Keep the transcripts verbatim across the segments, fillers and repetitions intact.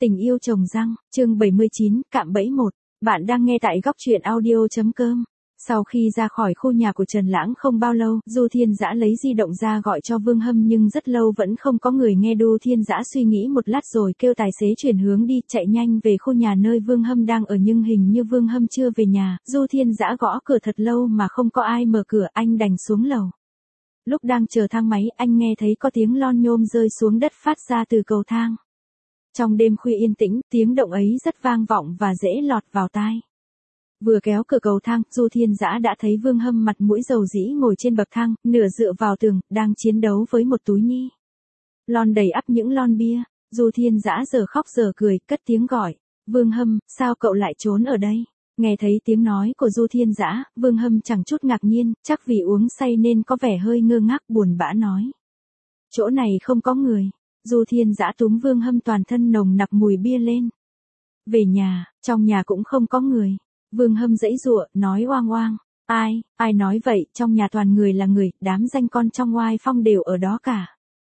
Tình yêu trồng răng, chương bảy mươi chín, cạm bẫy một. Bạn đang nghe tại góc truyện audio chấm com. Sau khi ra khỏi khu nhà của Trần Lãng không bao lâu, Du Thiên Dã lấy di động ra gọi cho Vương Hâm nhưng rất lâu vẫn không có người nghe. Du Thiên Dã suy nghĩ một lát rồi kêu tài xế chuyển hướng đi, chạy nhanh về khu nhà nơi Vương Hâm đang ở nhưng hình như Vương Hâm chưa về nhà. Du Thiên Dã gõ cửa thật lâu mà không có ai mở cửa, anh đành xuống lầu. Lúc đang chờ thang máy, anh nghe thấy có tiếng lon nhôm rơi xuống đất phát ra từ cầu thang. Trong đêm khuya yên tĩnh, tiếng động ấy rất vang vọng và dễ lọt vào tai. Vừa kéo cửa cầu thang, Du Thiên Dã đã thấy Vương Hâm mặt mũi dầu dĩ ngồi trên bậc thang, nửa dựa vào tường, đang chiến đấu với một túi ni lon đầy ắp những lon bia. Du Thiên Dã giờ khóc giờ cười, cất tiếng gọi, Vương Hâm, sao cậu lại trốn ở đây? Nghe thấy tiếng nói của Du Thiên Dã, Vương Hâm chẳng chút ngạc nhiên, chắc vì uống say nên có vẻ hơi ngơ ngác buồn bã nói. Chỗ này không có người. Du Thiên Dã túm Vương Hâm toàn thân nồng nặc mùi bia lên. Về nhà, trong nhà cũng không có người. Vương Hâm giãy giụa, nói oang oang. Ai, ai nói vậy, trong nhà toàn người là người, đám danh con trong Oai Phong đều ở đó cả.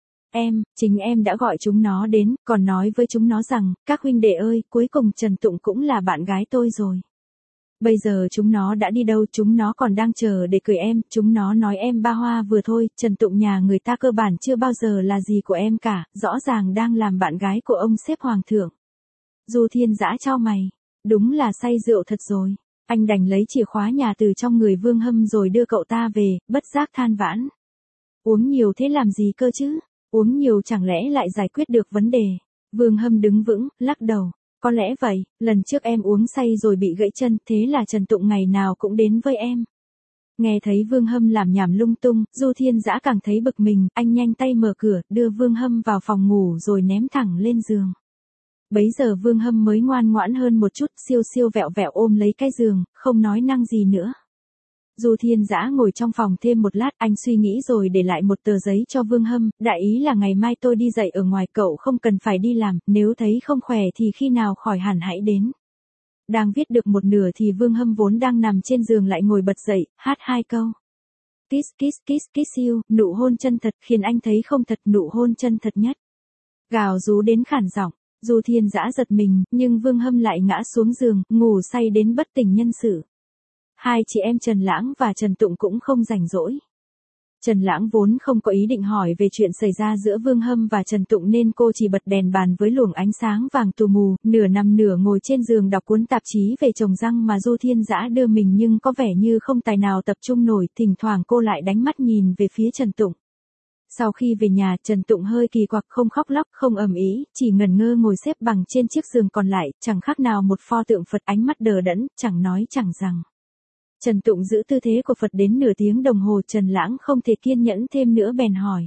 Em, chính em đã gọi chúng nó đến, còn nói với chúng nó rằng, các huynh đệ ơi, cuối cùng Trần Tụng cũng là bạn gái tôi rồi. Bây giờ chúng nó đã đi đâu, chúng nó còn đang chờ để cười em, chúng nó nói em ba hoa vừa thôi, Trần Tụng nhà người ta cơ bản chưa bao giờ là gì của em cả, rõ ràng đang làm bạn gái của ông xếp hoàng thượng. Du Thiên Dã chau mày, đúng là say rượu thật rồi, anh đành lấy chìa khóa nhà từ trong người Vương Hâm rồi đưa cậu ta về, bất giác than vãn. Uống nhiều thế làm gì cơ chứ, uống nhiều chẳng lẽ lại giải quyết được vấn đề. Vương Hâm đứng vững, lắc đầu. Có lẽ vậy, lần trước em uống say rồi bị gãy chân, thế là Trần Tụng ngày nào cũng đến với em. Nghe thấy Vương Hâm làm nhảm lung tung, Du Thiên Dã càng thấy bực mình, anh nhanh tay mở cửa, đưa Vương Hâm vào phòng ngủ rồi ném thẳng lên giường. Bấy giờ Vương Hâm mới ngoan ngoãn hơn một chút, siêu siêu vẹo vẹo ôm lấy cái giường, không nói năng gì nữa. Du Thiên Dã ngồi trong phòng thêm một lát, anh suy nghĩ rồi để lại một tờ giấy cho Vương Hâm, đại ý là ngày mai tôi đi dạy ở ngoài, cậu không cần phải đi làm, nếu thấy không khỏe thì khi nào khỏi hẳn hãy đến. Đang viết được một nửa thì Vương Hâm vốn đang nằm trên giường lại ngồi bật dậy, hát hai câu. Kiss kiss kiss kiss you, nụ hôn chân thật khiến anh thấy không thật, nụ hôn chân thật nhất. Gào rú đến khản giọng, Du Thiên Dã giật mình, nhưng Vương Hâm lại ngã xuống giường, ngủ say đến bất tỉnh nhân sự. Hai chị em Trần Lãng và Trần Tụng cũng không rảnh rỗi. Trần Lãng vốn không có ý định hỏi về chuyện xảy ra giữa Vương Hâm và Trần Tụng nên cô chỉ bật đèn bàn với luồng ánh sáng vàng tù mù, nửa nằm nửa ngồi trên giường đọc cuốn tạp chí về trồng răng mà Du Thiên Dã đưa mình nhưng có vẻ như không tài nào tập trung nổi, thỉnh thoảng cô lại đánh mắt nhìn về phía Trần Tụng. Sau khi về nhà, Trần Tụng hơi kỳ quặc, không khóc lóc, không ầm ĩ, chỉ ngẩn ngơ ngồi xếp bằng trên chiếc giường còn lại, chẳng khác nào một pho tượng Phật, ánh mắt đờ đẫn, chẳng nói chẳng rằng. Trần Tụng giữ tư thế của Phật đến nửa tiếng đồng hồ, Trần Lãng không thể kiên nhẫn thêm nữa bèn hỏi.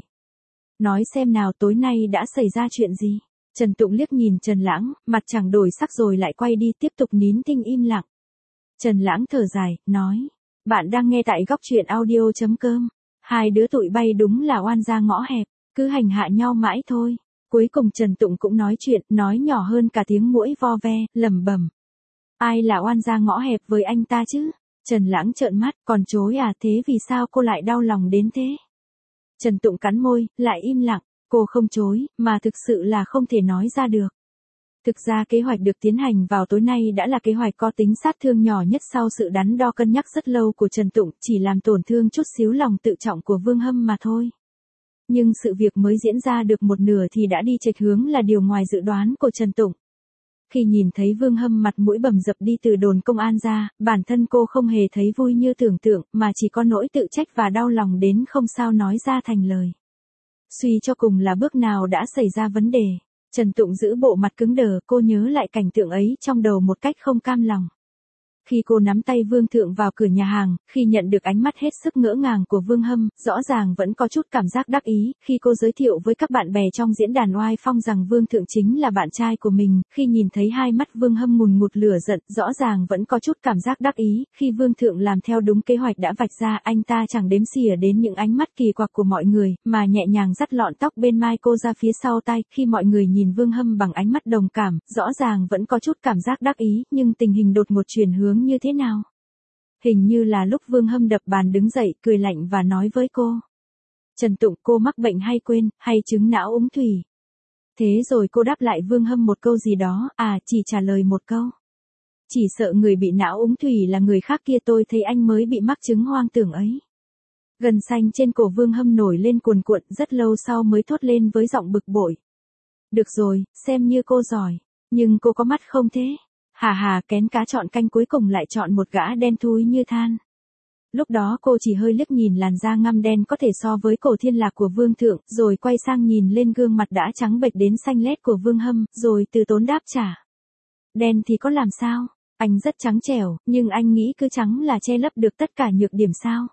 Nói xem nào, tối nay đã xảy ra chuyện gì? Trần Tụng liếc nhìn Trần Lãng, mặt chẳng đổi sắc rồi lại quay đi tiếp tục nín thinh im lặng. Trần Lãng thở dài, nói. Bạn đang nghe tại góc truyện audio chấm com. Hai đứa tụi bay đúng là oan gia ngõ hẹp, cứ hành hạ nhau mãi thôi. Cuối cùng Trần Tụng cũng nói chuyện, nói nhỏ hơn cả tiếng muỗi vo ve, lẩm bẩm. Ai là oan gia ngõ hẹp với anh ta chứ? Trần Lãng trợn mắt, còn chối à, thế vì sao cô lại đau lòng đến thế? Trần Tụng cắn môi, lại im lặng, cô không chối, mà thực sự là không thể nói ra được. Thực ra kế hoạch được tiến hành vào tối nay đã là kế hoạch có tính sát thương nhỏ nhất sau sự đắn đo cân nhắc rất lâu của Trần Tụng, chỉ làm tổn thương chút xíu lòng tự trọng của Vương Hâm mà thôi. Nhưng sự việc mới diễn ra được một nửa thì đã đi chệch hướng là điều ngoài dự đoán của Trần Tụng. Khi nhìn thấy Vương Hâm mặt mũi bầm dập đi từ đồn công an ra, bản thân cô không hề thấy vui như tưởng tượng, mà chỉ có nỗi tự trách và đau lòng đến không sao nói ra thành lời. Suy cho cùng là bước nào đã xảy ra vấn đề. Trần Tụng giữ bộ mặt cứng đờ, cô nhớ lại cảnh tượng ấy trong đầu một cách không cam lòng. Khi cô nắm tay Vương Thượng vào cửa nhà hàng, khi nhận được ánh mắt hết sức ngỡ ngàng của Vương Hâm, rõ ràng vẫn có chút cảm giác đắc ý, khi cô giới thiệu với các bạn bè trong diễn đàn Oai Phong rằng Vương Thượng chính là bạn trai của mình, khi nhìn thấy hai mắt Vương Hâm ngùn ngụt lửa giận, rõ ràng vẫn có chút cảm giác đắc ý, khi Vương Thượng làm theo đúng kế hoạch đã vạch ra, anh ta chẳng đếm xỉa đến những ánh mắt kỳ quặc của mọi người, mà nhẹ nhàng dắt lọn tóc bên mai cô ra phía sau tai, khi mọi người nhìn Vương Hâm bằng ánh mắt đồng cảm, rõ ràng vẫn có chút cảm giác đắc ý, nhưng tình hình đột ngột chuyển hướng như thế nào? Hình như là lúc Vương Hâm đập bàn đứng dậy, cười lạnh và nói với cô. Trần Tụng, cô mắc bệnh hay quên, hay chứng não úng thủy? Thế rồi cô đáp lại Vương Hâm một câu gì đó, à, chỉ trả lời một câu. Chỉ sợ người bị não úng thủy là người khác kia, tôi thấy anh mới bị mắc chứng hoang tưởng ấy. Gân xanh trên cổ Vương Hâm nổi lên cuồn cuộn, rất lâu sau mới thốt lên với giọng bực bội. Được rồi, xem như cô giỏi, nhưng cô có mắt không thế? Hà hà, kén cá chọn canh cuối cùng lại chọn một gã đen thui như than. Lúc đó cô chỉ hơi liếc nhìn làn da ngăm đen có thể so với cổ thiên lạc của Vương Thượng, rồi quay sang nhìn lên gương mặt đã trắng bệch đến xanh lét của Vương Hâm, rồi từ tốn đáp trả. Đen thì có làm sao, anh rất trắng trẻo, nhưng anh nghĩ cứ trắng là che lấp được tất cả nhược điểm sao?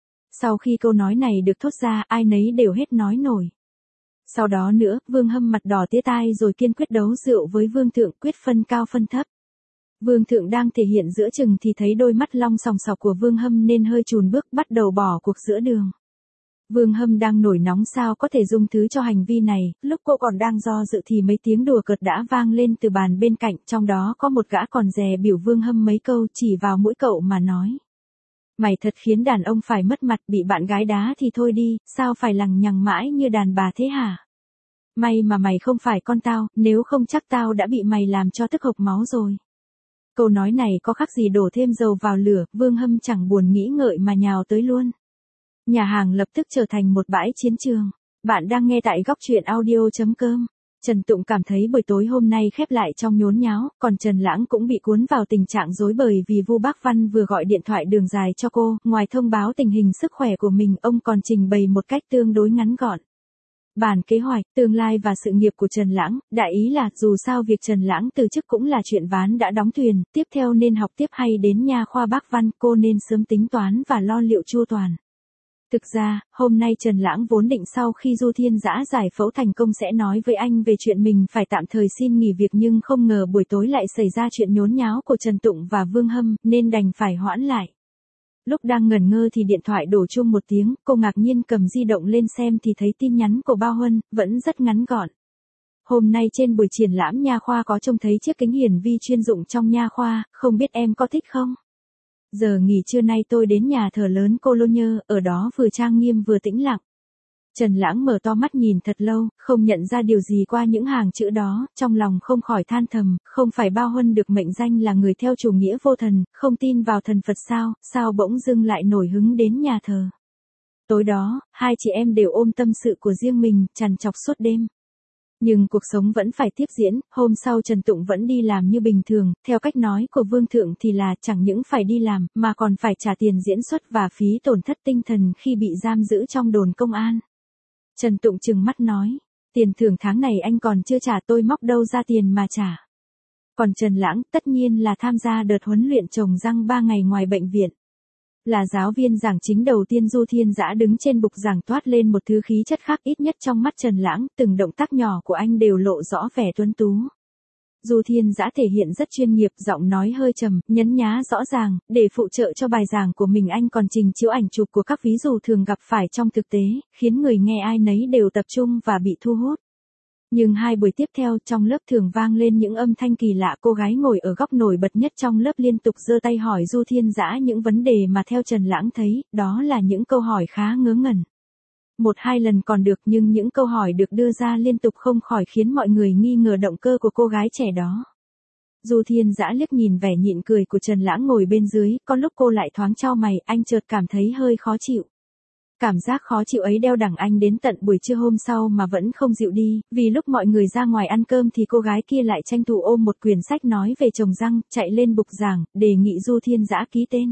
Sau khi câu nói này được thốt ra, ai nấy đều hết nói nổi. Sau đó nữa, Vương Hâm mặt đỏ tía tai rồi kiên quyết đấu rượu với Vương Thượng, quyết phân cao phân thấp. Vương Thượng đang thể hiện giữa chừng thì thấy đôi mắt long sòng sọc của Vương Hâm nên hơi chùn bước, bắt đầu bỏ cuộc giữa đường. Vương Hâm đang nổi nóng sao có thể dung thứ cho hành vi này, lúc cô còn đang do dự thì mấy tiếng đùa cợt đã vang lên từ bàn bên cạnh, trong đó có một gã còn dè biểu Vương Hâm mấy câu, chỉ vào mũi cậu mà nói. Mày thật khiến đàn ông phải mất mặt, bị bạn gái đá thì thôi đi, sao phải lằng nhằng mãi như đàn bà thế hả? May mà mày không phải con tao, nếu không chắc tao đã bị mày làm cho tức hộc máu rồi. Câu nói này có khác gì đổ thêm dầu vào lửa, Vương Hâm chẳng buồn nghĩ ngợi mà nhào tới luôn. Nhà hàng lập tức trở thành một bãi chiến trường. Bạn đang nghe tại góc truyện audio chấm com. Trần Tụng cảm thấy buổi tối hôm nay khép lại trong nhốn nháo, còn Trần Lãng cũng bị cuốn vào tình trạng rối bời vì Vu Bác Văn vừa gọi điện thoại đường dài cho cô, ngoài thông báo tình hình sức khỏe của mình, ông còn trình bày một cách tương đối ngắn gọn. Bản kế hoạch, tương lai và sự nghiệp của Trần Lãng, đại ý là dù sao việc Trần Lãng từ chức cũng là chuyện ván đã đóng thuyền, tiếp theo nên học tiếp hay đến nha khoa Bác Văn, cô nên sớm tính toán và lo liệu chu toàn. Thực ra, hôm nay Trần Lãng vốn định sau khi Du Thiên Dã giải phẫu thành công sẽ nói với anh về chuyện mình phải tạm thời xin nghỉ việc, nhưng không ngờ buổi tối lại xảy ra chuyện nhốn nháo của Trần Tụng và Vương Hâm, nên đành phải hoãn lại. Lúc đang ngẩn ngơ thì điện thoại đổ chuông một tiếng, cô ngạc nhiên cầm di động lên xem thì thấy tin nhắn của Bao Huân, vẫn rất ngắn gọn. Hôm nay trên buổi triển lãm nha khoa có trông thấy chiếc kính hiển vi chuyên dụng trong nha khoa, không biết em có thích không? Giờ nghỉ trưa nay tôi đến nhà thờ lớn Cologne, ở đó vừa trang nghiêm vừa tĩnh lặng. Trần Lãng mở to mắt nhìn thật lâu, không nhận ra điều gì qua những hàng chữ đó, trong lòng không khỏi than thầm, không phải Bao Huân được mệnh danh là người theo chủ nghĩa vô thần, không tin vào thần Phật sao, sao bỗng dưng lại nổi hứng đến nhà thờ. Tối đó, hai chị em đều ôm tâm sự của riêng mình, trằn trọc suốt đêm. Nhưng cuộc sống vẫn phải tiếp diễn, hôm sau Trần Tụng vẫn đi làm như bình thường, theo cách nói của Vương Thượng thì là chẳng những phải đi làm, mà còn phải trả tiền diễn xuất và phí tổn thất tinh thần khi bị giam giữ trong đồn công an. Trần Tụng trừng mắt nói, tiền thưởng tháng này anh còn chưa trả, tôi móc đâu ra tiền mà trả. Còn Trần Lãng, tất nhiên là tham gia đợt huấn luyện trồng răng ba ngày ngoài bệnh viện. Là giáo viên giảng chính đầu tiên, Du Thiên Dã đứng trên bục giảng toát lên một thứ khí chất khác, ít nhất trong mắt Trần Lãng, từng động tác nhỏ của anh đều lộ rõ vẻ tuấn tú. Du Thiên Dã thể hiện rất chuyên nghiệp, giọng nói hơi trầm, nhấn nhá rõ ràng, để phụ trợ cho bài giảng của mình anh còn trình chiếu ảnh chụp của các ví dụ thường gặp phải trong thực tế, khiến người nghe ai nấy đều tập trung và bị thu hút. Nhưng hai buổi tiếp theo, trong lớp thường vang lên những âm thanh kỳ lạ, cô gái ngồi ở góc nổi bật nhất trong lớp liên tục giơ tay hỏi Du Thiên Dã những vấn đề mà theo Trần Lãng thấy, đó là những câu hỏi khá ngớ ngẩn. Một hai lần còn được, nhưng những câu hỏi được đưa ra liên tục không khỏi khiến mọi người nghi ngờ động cơ của cô gái trẻ đó. Du Thiên Dã liếc nhìn vẻ nhịn cười của Trần Lãng ngồi bên dưới, có lúc cô lại thoáng chau mày, anh chợt cảm thấy hơi khó chịu. Cảm giác khó chịu ấy đeo đẳng anh đến tận buổi trưa hôm sau mà vẫn không dịu đi, vì lúc mọi người ra ngoài ăn cơm thì cô gái kia lại tranh thủ ôm một quyển sách nói về trồng răng, chạy lên bục giảng, đề nghị Du Thiên Dã ký tên.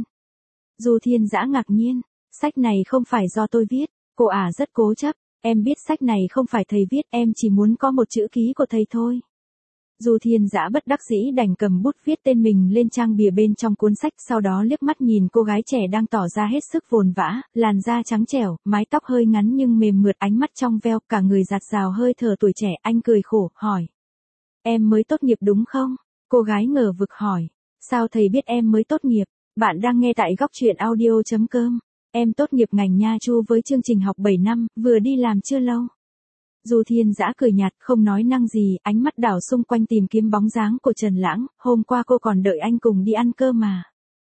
Du Thiên Dã ngạc nhiên, sách này không phải do tôi viết, cô à rất cố chấp, em biết sách này không phải thầy viết, em chỉ muốn có một chữ ký của thầy thôi. Du Thiên Dã bất đắc dĩ đành cầm bút viết tên mình lên trang bìa bên trong cuốn sách, sau đó liếc mắt nhìn cô gái trẻ đang tỏ ra hết sức vồn vã, làn da trắng trẻo, mái tóc hơi ngắn nhưng mềm mượt, ánh mắt trong veo, cả người dạt dào hơi thở tuổi trẻ, anh cười khổ, hỏi. Em mới tốt nghiệp đúng không? Cô gái ngờ vực hỏi. Sao thầy biết em mới tốt nghiệp? Bạn đang nghe tại góc truyện audio chấm com. Em tốt nghiệp ngành nha chu với chương trình học bảy năm, vừa đi làm chưa lâu. Du Thiên Dã cười nhạt, không nói năng gì, ánh mắt đảo xung quanh tìm kiếm bóng dáng của Trần Lãng, hôm qua cô còn đợi anh cùng đi ăn cơm mà.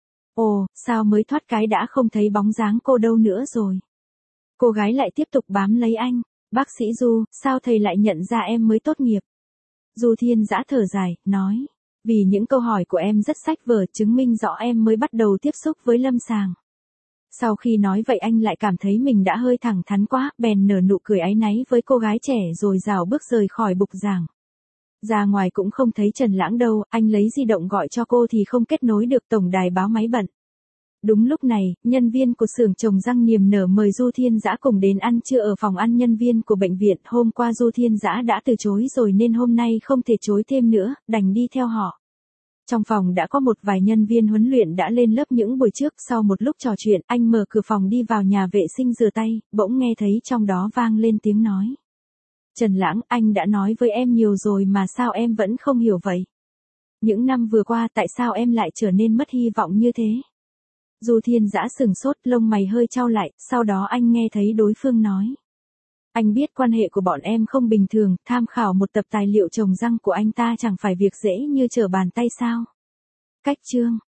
Ồ, sao mới thoát cái đã không thấy bóng dáng cô đâu nữa rồi. Cô gái lại tiếp tục bám lấy anh, Bác sĩ Du, sao thầy lại nhận ra em mới tốt nghiệp? Du Thiên Dã thở dài, nói. Vì những câu hỏi của em rất sách vở, chứng minh rõ em mới bắt đầu tiếp xúc với lâm sàng. Sau khi nói vậy anh lại cảm thấy mình đã hơi thẳng thắn quá, bèn nở nụ cười áy náy với cô gái trẻ rồi rảo bước rời khỏi bục giảng. Ra ngoài cũng không thấy Trần Lãng đâu, anh lấy di động gọi cho cô thì không kết nối được, tổng đài báo máy bận. Đúng lúc này, nhân viên của xưởng trồng răng niềm nở mời Du Thiên Dã cùng đến ăn trưa ở phòng ăn nhân viên của bệnh viện. Hôm qua Du Thiên Dã đã từ chối rồi nên hôm nay không thể chối thêm nữa, đành đi theo họ. Trong phòng đã có một vài nhân viên huấn luyện đã lên lớp những buổi trước. Sau một lúc trò chuyện, anh mở cửa phòng đi vào nhà vệ sinh rửa tay, bỗng nghe thấy trong đó vang lên tiếng nói. Trần Lãng, anh đã nói với em nhiều rồi mà sao em vẫn không hiểu vậy? Những năm vừa qua tại sao em lại trở nên mất hy vọng như thế? Du Thiên Dã sừng sốt, lông mày hơi chau lại, sau đó anh nghe thấy đối phương nói. Anh biết quan hệ của bọn em không bình thường, tham khảo một tập tài liệu trồng răng của anh ta chẳng phải việc dễ như trở bàn tay sao? Cách chương